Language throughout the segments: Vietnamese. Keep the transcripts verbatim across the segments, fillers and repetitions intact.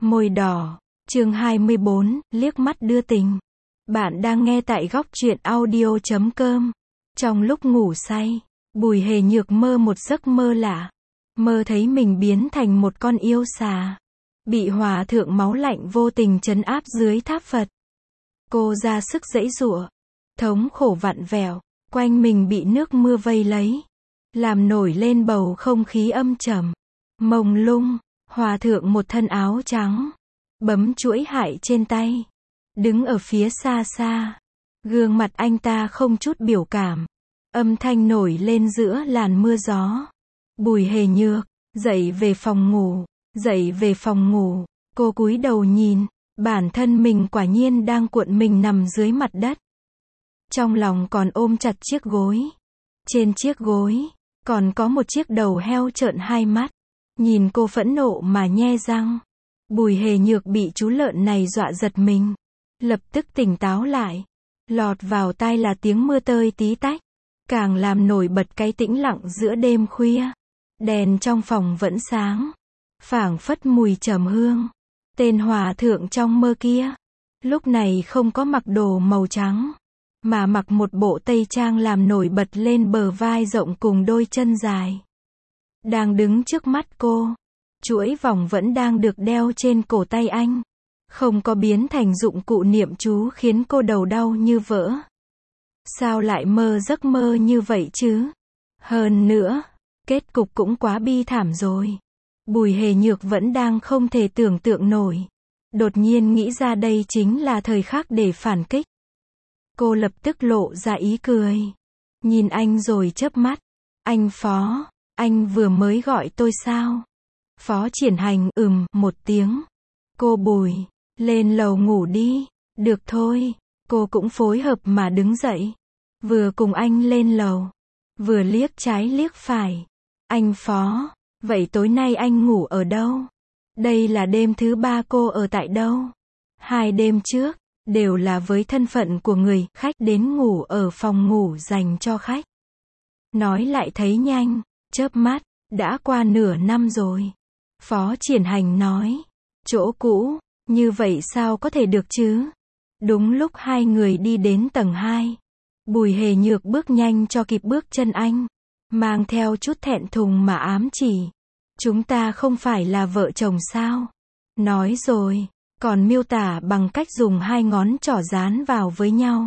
Môi đỏ, chương hai mươi bốn, liếc mắt đưa tình. Bạn đang nghe tại góc truyện audio chấm com. Trong lúc ngủ say, Bùi Hề Nhược mơ một giấc mơ lạ. Mơ thấy mình biến thành một con yêu xà, bị hòa thượng máu lạnh vô tình trấn áp dưới tháp Phật. Cô ra sức giãy giụa, thống khổ vặn vẹo, quanh mình bị nước mưa vây lấy, làm nổi lên bầu không khí âm trầm, mông lung. Hòa thượng một thân áo trắng, bấm chuỗi hại trên tay, đứng ở phía xa xa. Gương mặt anh ta không chút biểu cảm, âm thanh nổi lên giữa làn mưa gió. Bùi Hề Nhược, dậy về phòng ngủ, dậy về phòng ngủ. Cô cúi đầu nhìn, bản thân mình quả nhiên đang cuộn mình nằm dưới mặt đất. Trong lòng còn ôm chặt chiếc gối. Trên chiếc gối, còn có một chiếc đầu heo trợn hai mắt. Nhìn cô phẫn nộ mà nhe răng. Bùi Hề Nhược bị chú lợn này dọa giật mình, lập tức tỉnh táo lại. Lọt vào tai là tiếng mưa tơi tí tách, càng làm nổi bật cái tĩnh lặng giữa đêm khuya. Đèn trong phòng vẫn sáng, phảng phất mùi trầm hương. Tên hòa thượng trong mơ kia, lúc này không có mặc đồ màu trắng, mà mặc một bộ tây trang làm nổi bật lên bờ vai rộng cùng đôi chân dài. Đang đứng trước mắt cô, chuỗi vòng vẫn đang được đeo trên cổ tay anh, không có biến thành dụng cụ niệm chú khiến cô đầu đau như vỡ. Sao lại mơ giấc mơ như vậy chứ? Hơn nữa, kết cục cũng quá bi thảm rồi. Bùi Hề Nhược vẫn đang không thể tưởng tượng nổi. Đột nhiên nghĩ ra đây chính là thời khắc để phản kích. Cô lập tức lộ ra ý cười, nhìn anh rồi chớp mắt. Anh Phó, anh vừa mới gọi tôi sao? Phó Triển Hành ừm một tiếng. Cô Bùi, lên lầu ngủ đi. Được thôi. Cô cũng phối hợp mà đứng dậy, vừa cùng anh lên lầu, vừa liếc trái liếc phải. Anh Phó, vậy tối nay anh ngủ ở đâu? Đây là đêm thứ ba cô ở tại đâu? Hai đêm trước, đều là với thân phận của người khách đến ngủ ở phòng ngủ dành cho khách. Nói lại thấy nhanh, chớp mắt, đã qua nửa năm rồi. Phó Triển Hành nói, chỗ cũ, như vậy sao có thể được chứ? Đúng lúc hai người đi đến tầng hai, Bùi Hề Nhược bước nhanh cho kịp bước chân anh, mang theo chút thẹn thùng mà ám chỉ. Chúng ta không phải là vợ chồng sao? Nói rồi, còn miêu tả bằng cách dùng hai ngón trỏ dán vào với nhau.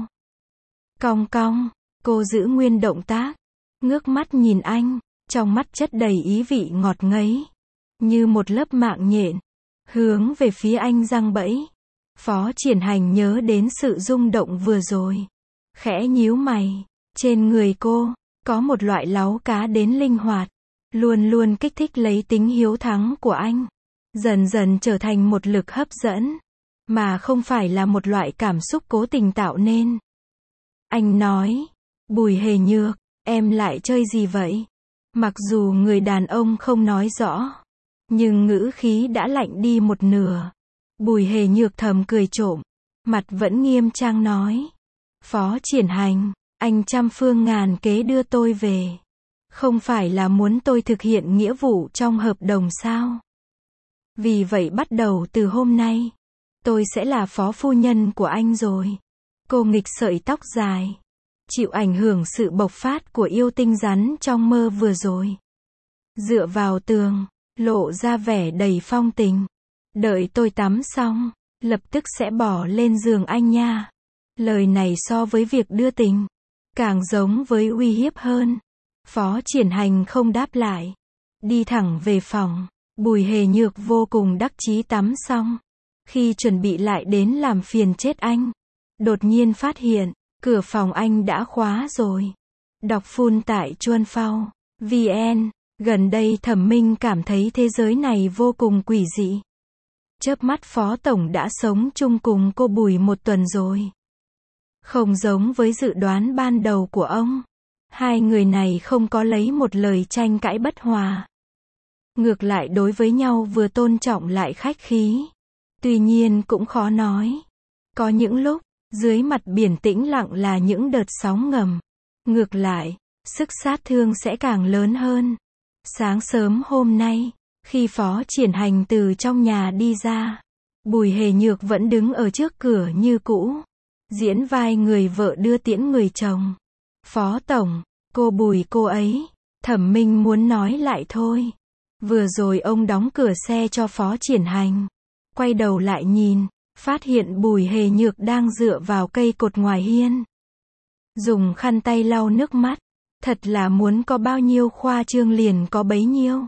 Cong cong, cô giữ nguyên động tác, ngước mắt nhìn anh, trong mắt chất đầy ý vị ngọt ngấy, như một lớp mạng nhện, hướng về phía anh giăng bẫy. Phó Triển Hành nhớ đến sự rung động vừa rồi, khẽ nhíu mày. Trên người cô, có một loại láu cá đến linh hoạt, luôn luôn kích thích lấy tính hiếu thắng của anh, dần dần trở thành một lực hấp dẫn, mà không phải là một loại cảm xúc cố tình tạo nên. Anh nói, Bùi Hề Nhược, em lại chơi gì vậy? Mặc dù người đàn ông không nói rõ, nhưng ngữ khí đã lạnh đi một nửa. Bùi Hề Nhược thầm cười trộm, mặt vẫn nghiêm trang nói, Phó Triển Hành, anh trăm phương ngàn kế đưa tôi về, không phải là muốn tôi thực hiện nghĩa vụ trong hợp đồng sao? Vì vậy bắt đầu từ hôm nay, tôi sẽ là phó phu nhân của anh rồi. Cô nghịch sợi tóc dài, chịu ảnh hưởng sự bộc phát của yêu tinh rắn trong mơ vừa rồi. Dựa vào tường, lộ ra vẻ đầy phong tình. Đợi tôi tắm xong, lập tức sẽ bỏ lên giường anh nha. Lời này so với việc đưa tình, càng giống với uy hiếp hơn. Phó Triển Hành không đáp lại, đi thẳng về phòng. Bùi Hề Nhược vô cùng đắc chí tắm xong. Khi chuẩn bị lại đến làm phiền chết anh, đột nhiên phát hiện, cửa phòng anh đã khóa rồi. Đọc full tại chuan phao chấm vn. Gần đây Thẩm Minh cảm thấy thế giới này vô cùng quỷ dị. Chớp mắt Phó Tổng đã sống chung cùng cô Bùi một tuần rồi. Không giống với dự đoán ban đầu của ông, hai người này không có lấy một lời tranh cãi bất hòa. Ngược lại đối với nhau vừa tôn trọng lại khách khí. Tuy nhiên cũng khó nói. Có những lúc, dưới mặt biển tĩnh lặng là những đợt sóng ngầm. Ngược lại, sức sát thương sẽ càng lớn hơn. Sáng sớm hôm nay, khi Phó Triển Hành từ trong nhà đi ra, Bùi Hề Nhược vẫn đứng ở trước cửa như cũ. Diễn vai người vợ đưa tiễn người chồng. Phó tổng, cô Bùi cô ấy. Thẩm Minh muốn nói lại thôi. Vừa rồi ông đóng cửa xe cho Phó Triển Hành. Quay đầu lại nhìn, phát hiện Bùi Hề Nhược đang dựa vào cây cột ngoài hiên. Dùng khăn tay lau nước mắt. Thật là muốn có bao nhiêu khoa trương liền có bấy nhiêu.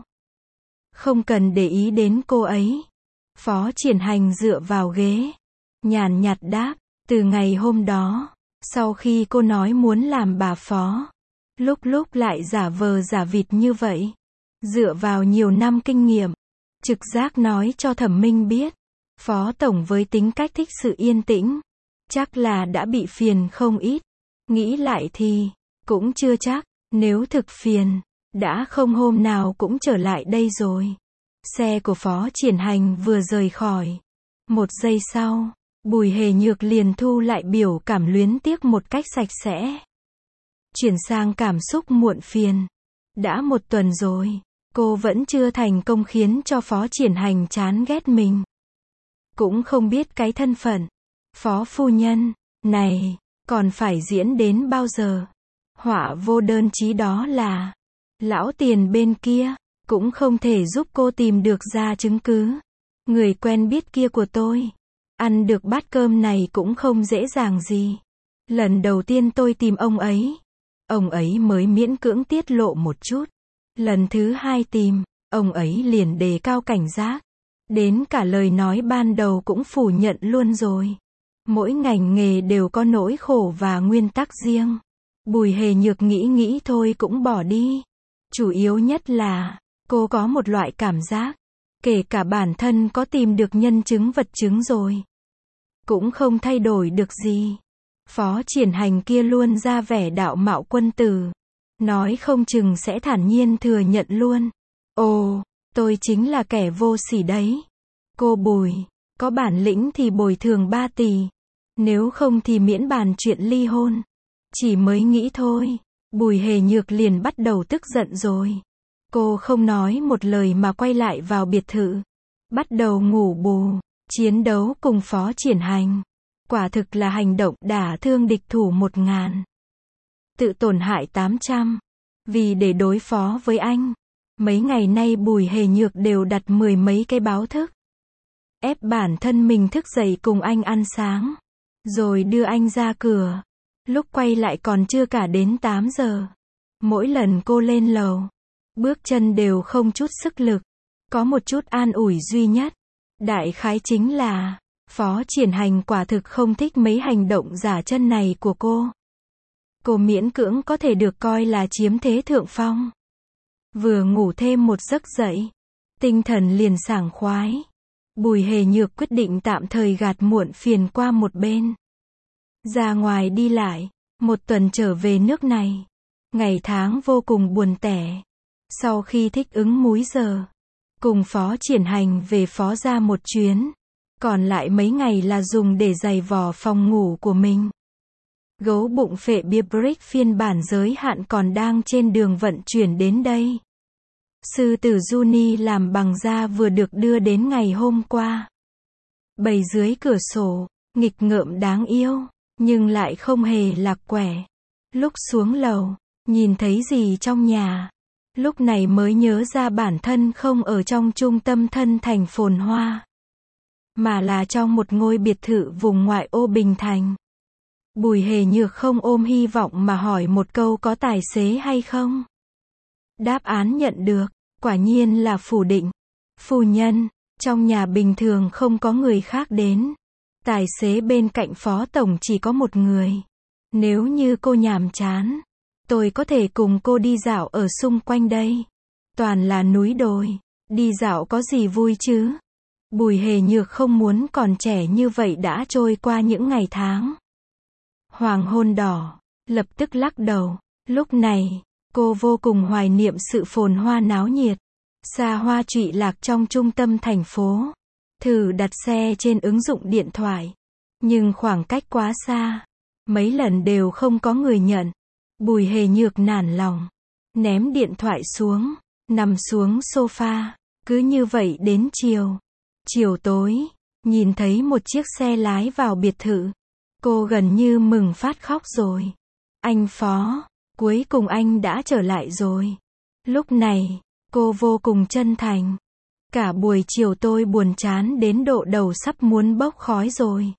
Không cần để ý đến cô ấy. Phó Triển Hành dựa vào ghế. Nhàn nhạt đáp, từ ngày hôm đó, sau khi cô nói muốn làm bà phó, lúc lúc lại giả vờ giả vịt như vậy. Dựa vào nhiều năm kinh nghiệm, trực giác nói cho Thẩm Minh biết, Phó tổng với tính cách thích sự yên tĩnh, chắc là đã bị phiền không ít. Nghĩ lại thì, cũng chưa chắc, nếu thực phiền, đã không hôm nào cũng trở lại đây rồi. Xe của Phó Triển Hành vừa rời khỏi. Một giây sau, Bùi Hề Nhược liền thu lại biểu cảm luyến tiếc một cách sạch sẽ. Chuyển sang cảm xúc muộn phiền. Đã một tuần rồi, cô vẫn chưa thành công khiến cho Phó Triển Hành chán ghét mình. Cũng không biết cái thân phận Phó phu nhân này còn phải diễn đến bao giờ. Họa vô đơn chí đó là lão tiền bên kia cũng không thể giúp cô tìm được ra chứng cứ. Người quen biết kia của tôi, ăn được bát cơm này cũng không dễ dàng gì. Lần đầu tiên tôi tìm ông ấy, ông ấy mới miễn cưỡng tiết lộ một chút. Lần thứ hai tìm, ông ấy liền đề cao cảnh giác. Đến cả lời nói ban đầu cũng phủ nhận luôn rồi. Mỗi ngành nghề đều có nỗi khổ và nguyên tắc riêng. Bùi Hề Nhược nghĩ nghĩ thôi cũng bỏ đi. Chủ yếu nhất là, cô có một loại cảm giác, kể cả bản thân có tìm được nhân chứng vật chứng rồi, cũng không thay đổi được gì. Phó Triển Hành kia luôn ra vẻ đạo mạo quân tử. Nói không chừng sẽ thản nhiên thừa nhận luôn. Ồ, tôi chính là kẻ vô sỉ đấy. Cô Bùi, có bản lĩnh thì bồi thường ba tỷ. Nếu không thì miễn bàn chuyện ly hôn. Chỉ mới nghĩ thôi, Bùi Hề Nhược liền bắt đầu tức giận rồi. Cô không nói một lời mà quay lại vào biệt thự. Bắt đầu ngủ bù, chiến đấu cùng Phó Triển Hành. Quả thực là hành động đả thương địch thủ một ngàn. Tự tổn hại tám trăm. Vì để đối phó với anh, mấy ngày nay Bùi Hề Nhược đều đặt mười mấy cái báo thức. Ép bản thân mình thức dậy cùng anh ăn sáng. Rồi đưa anh ra cửa. Lúc quay lại còn chưa cả đến tám giờ. Mỗi lần cô lên lầu, bước chân đều không chút sức lực. Có một chút an ủi duy nhất. Đại khái chính là, Phó Triển Hành quả thực không thích mấy hành động giả chân này của cô. Cô miễn cưỡng có thể được coi là chiếm thế thượng phong. Vừa ngủ thêm một giấc dậy, tinh thần liền sảng khoái. Bùi Hề Nhược quyết định tạm thời gạt muộn phiền qua một bên. Ra ngoài đi lại, một tuần trở về nước này. Ngày tháng vô cùng buồn tẻ. Sau khi thích ứng múi giờ, cùng Phó Triển Hành về Phó gia một chuyến. Còn lại mấy ngày là dùng để giày vò phòng ngủ của mình. Gấu bụng phệ bia brick phiên bản giới hạn còn đang trên đường vận chuyển đến đây. Sư tử Juni làm bằng da vừa được đưa đến ngày hôm qua. Bày dưới cửa sổ, nghịch ngợm đáng yêu, nhưng lại không hề lạc quẻ. Lúc xuống lầu, nhìn thấy gì trong nhà. Lúc này mới nhớ ra bản thân không ở trong trung tâm thân thành phồn hoa, mà là trong một ngôi biệt thự vùng ngoại ô Bình Thành. Bùi Hề Nhược không ôm hy vọng mà hỏi một câu có tài xế hay không. Đáp án nhận được, quả nhiên là phủ định. Phu nhân, trong nhà bình thường không có người khác đến. Tài xế bên cạnh Phó tổng chỉ có một người. Nếu như cô nhàm chán, tôi có thể cùng cô đi dạo ở xung quanh đây. Toàn là núi đồi, đi dạo có gì vui chứ? Bùi Hề Nhược không muốn còn trẻ như vậy đã trôi qua những ngày tháng. Hoàng hôn đỏ, lập tức lắc đầu. Lúc này, cô vô cùng hoài niệm sự phồn hoa náo nhiệt, xa hoa trụy lạc trong trung tâm thành phố. Thử đặt xe trên ứng dụng điện thoại, nhưng khoảng cách quá xa, mấy lần đều không có người nhận. Bùi Hề Nhược nản lòng, ném điện thoại xuống, nằm xuống sofa, cứ như vậy đến chiều. Chiều tối, Nhìn thấy một chiếc xe lái vào biệt thự. Cô gần như mừng phát khóc rồi. Anh Phó, cuối cùng anh đã trở lại rồi. Lúc này, cô vô cùng chân thành. Cả buổi chiều tôi buồn chán đến độ đầu sắp muốn bốc khói rồi.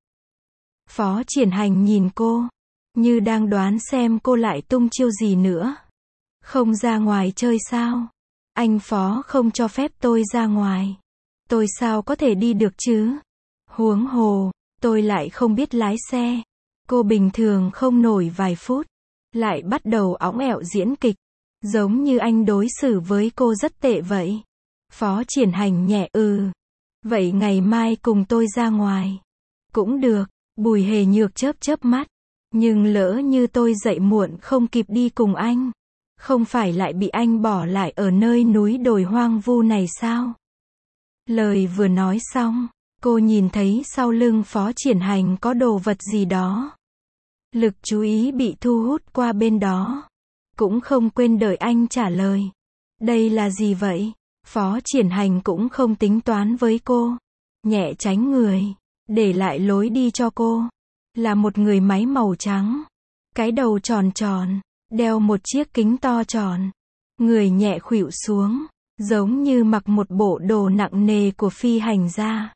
Phó Triển Hành nhìn cô, như đang đoán xem cô lại tung chiêu gì nữa. Không ra ngoài chơi sao? Anh Phó không cho phép tôi ra ngoài. Tôi sao có thể đi được chứ? Huống hồ, tôi lại không biết lái xe. Cô bình thường không nổi vài phút, lại bắt đầu õng ẹo diễn kịch. Giống như anh đối xử với cô rất tệ vậy. Phó Triển Hành nhẹ ừ. Vậy ngày mai cùng tôi ra ngoài. Cũng được, Bùi Hề Nhược chớp chớp mắt. Nhưng lỡ như tôi dậy muộn không kịp đi cùng anh. Không phải lại bị anh bỏ lại ở nơi núi đồi hoang vu này sao? Lời vừa nói xong, cô nhìn thấy sau lưng Phó Triển Hành có đồ vật gì đó. Lực chú ý bị thu hút qua bên đó. Cũng không quên đợi anh trả lời. Đây là gì vậy? Phó Triển Hành cũng không tính toán với cô. Nhẹ tránh người, để lại lối đi cho cô. Là một người máy màu trắng. Cái đầu tròn tròn, đeo một chiếc kính to tròn. Người nhẹ khuỵu xuống, giống như mặc một bộ đồ nặng nề của phi hành gia.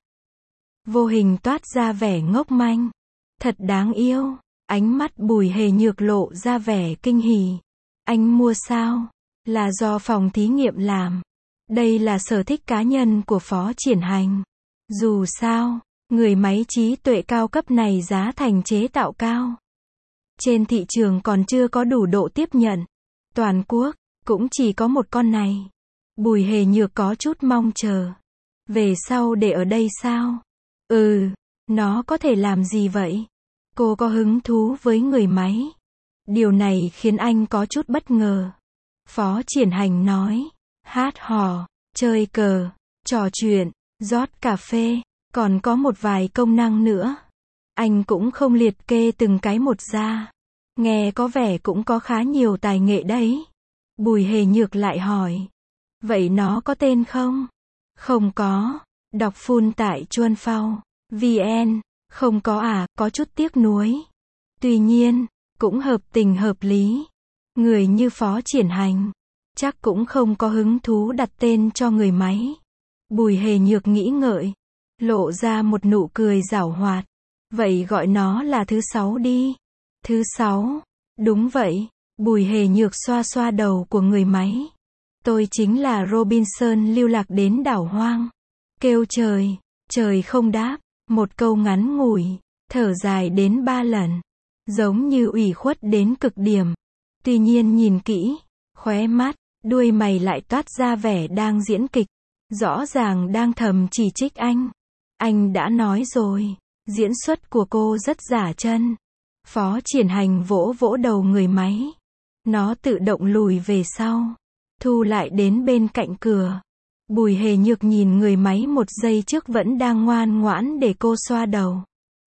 Vô hình toát ra vẻ ngốc manh. Thật đáng yêu. Ánh mắt Bùi Hề Nhược lộ ra vẻ kinh hỉ. Anh mua sao? Là do phòng thí nghiệm làm. Đây là sở thích cá nhân của Phó Triển Hành. Dù sao, người máy trí tuệ cao cấp này giá thành chế tạo cao. Trên thị trường còn chưa có đủ độ tiếp nhận. Toàn quốc, cũng chỉ có một con này. Bùi Hề Nhược có chút mong chờ. Về sau để ở đây sao? Ừ, nó có thể làm gì vậy? Cô có hứng thú với người máy. Điều này khiến anh có chút bất ngờ. Phó Triển Hành nói, hát hò, chơi cờ, trò chuyện, rót cà phê, còn có một vài công năng nữa. Anh cũng không liệt kê từng cái một ra. Nghe có vẻ cũng có khá nhiều tài nghệ đấy. Bùi Hề Nhược lại hỏi. Vậy nó có tên không? Không có. Đọc full tại chuan phao vn. Không có à, có chút tiếc nuối. Tuy nhiên, cũng hợp tình hợp lý. Người như Phó Triển Hành, chắc cũng không có hứng thú đặt tên cho người máy. Bùi Hề Nhược nghĩ ngợi, lộ ra một nụ cười giảo hoạt. Vậy gọi nó là thứ sáu đi. Thứ sáu, đúng vậy. Bùi Hề Nhược xoa xoa đầu của người máy. Tôi chính là Robinson lưu lạc đến đảo hoang. Kêu trời, trời không đáp. Một câu ngắn ngủi, thở dài đến ba lần. Giống như ủy khuất đến cực điểm. Tuy nhiên nhìn kỹ, khóe mắt, đuôi mày lại toát ra vẻ đang diễn kịch. Rõ ràng đang thầm chỉ trích anh. Anh đã nói rồi, diễn xuất của cô rất giả chân. Phó Triển Hành vỗ vỗ đầu người máy. Nó tự động lùi về sau. Thu lại đến bên cạnh cửa. Bùi Hề Nhược nhìn người máy một giây trước vẫn đang ngoan ngoãn để cô xoa đầu.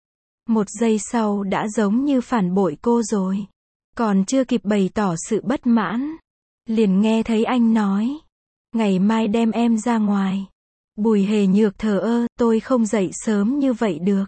Một giây sau đã giống như phản bội cô rồi. Còn chưa kịp bày tỏ sự bất mãn. Liền nghe thấy anh nói. Ngày mai đem em ra ngoài. Bùi Hề Nhược thờ ơ, tôi không dậy sớm như vậy được.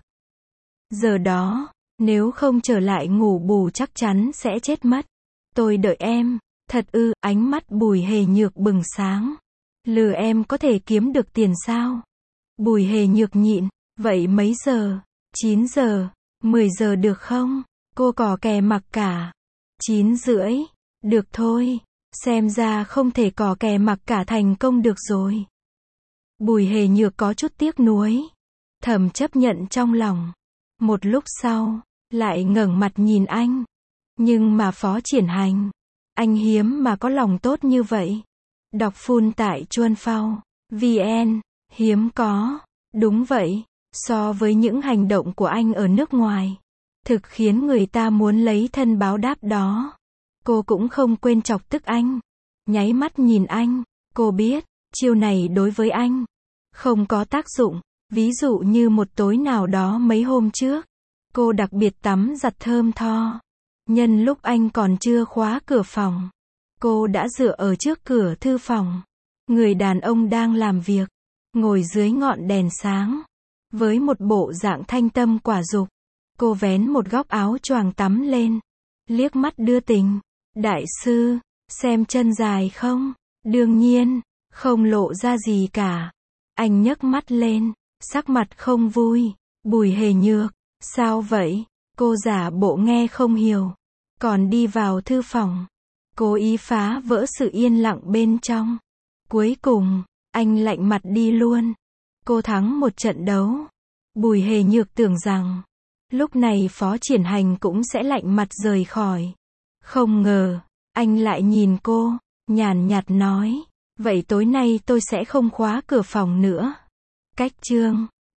Giờ đó, nếu không trở lại ngủ bù chắc chắn sẽ chết mất. Tôi đợi em. Thật ư, ánh mắt Bùi Hề Nhược bừng sáng. Lừa em có thể kiếm được tiền sao? Bùi Hề Nhược nhịn. Vậy mấy giờ? chín giờ, mười giờ được không? Cô cò kè mặc cả. chín rưỡi. Được thôi. Xem ra không thể cò kè mặc cả thành công được rồi. Bùi Hề Nhược có chút tiếc nuối. Thầm chấp nhận trong lòng. Một lúc sau, lại ngẩng mặt nhìn anh. Nhưng mà Phó Triển Hành, anh hiếm mà có lòng tốt như vậy. Đọc full tại chuan phao vn. Hiếm có. Đúng vậy. So với những hành động của anh ở nước ngoài, thực khiến người ta muốn lấy thân báo đáp đó. Cô cũng không quên chọc tức anh. Nháy mắt nhìn anh. Cô biết, chiêu này đối với anh không có tác dụng. Ví dụ như một tối nào đó mấy hôm trước, cô đặc biệt tắm giặt thơm tho. Nhân lúc anh còn chưa khóa cửa phòng, cô đã dựa ở trước cửa thư phòng. Người đàn ông đang làm việc, ngồi dưới ngọn đèn sáng. Với một bộ dạng thanh tâm quả dục, cô vén một góc áo choàng tắm lên, liếc mắt đưa tình. Đại sư, xem chân dài không? Đương nhiên, không lộ ra gì cả. Anh nhấc mắt lên, sắc mặt không vui. Bùi Hề Nhược, sao vậy? Cô giả bộ nghe không hiểu, còn đi vào thư phòng, cố ý phá vỡ sự yên lặng bên trong. Cuối cùng, anh lạnh mặt đi luôn. Cô thắng một trận đấu. Bùi Hề Nhược tưởng rằng, lúc này Phó Triển Hành cũng sẽ lạnh mặt rời khỏi. Không ngờ, anh lại nhìn cô, nhàn nhạt nói, vậy tối nay tôi sẽ không khóa cửa phòng nữa. Cách chương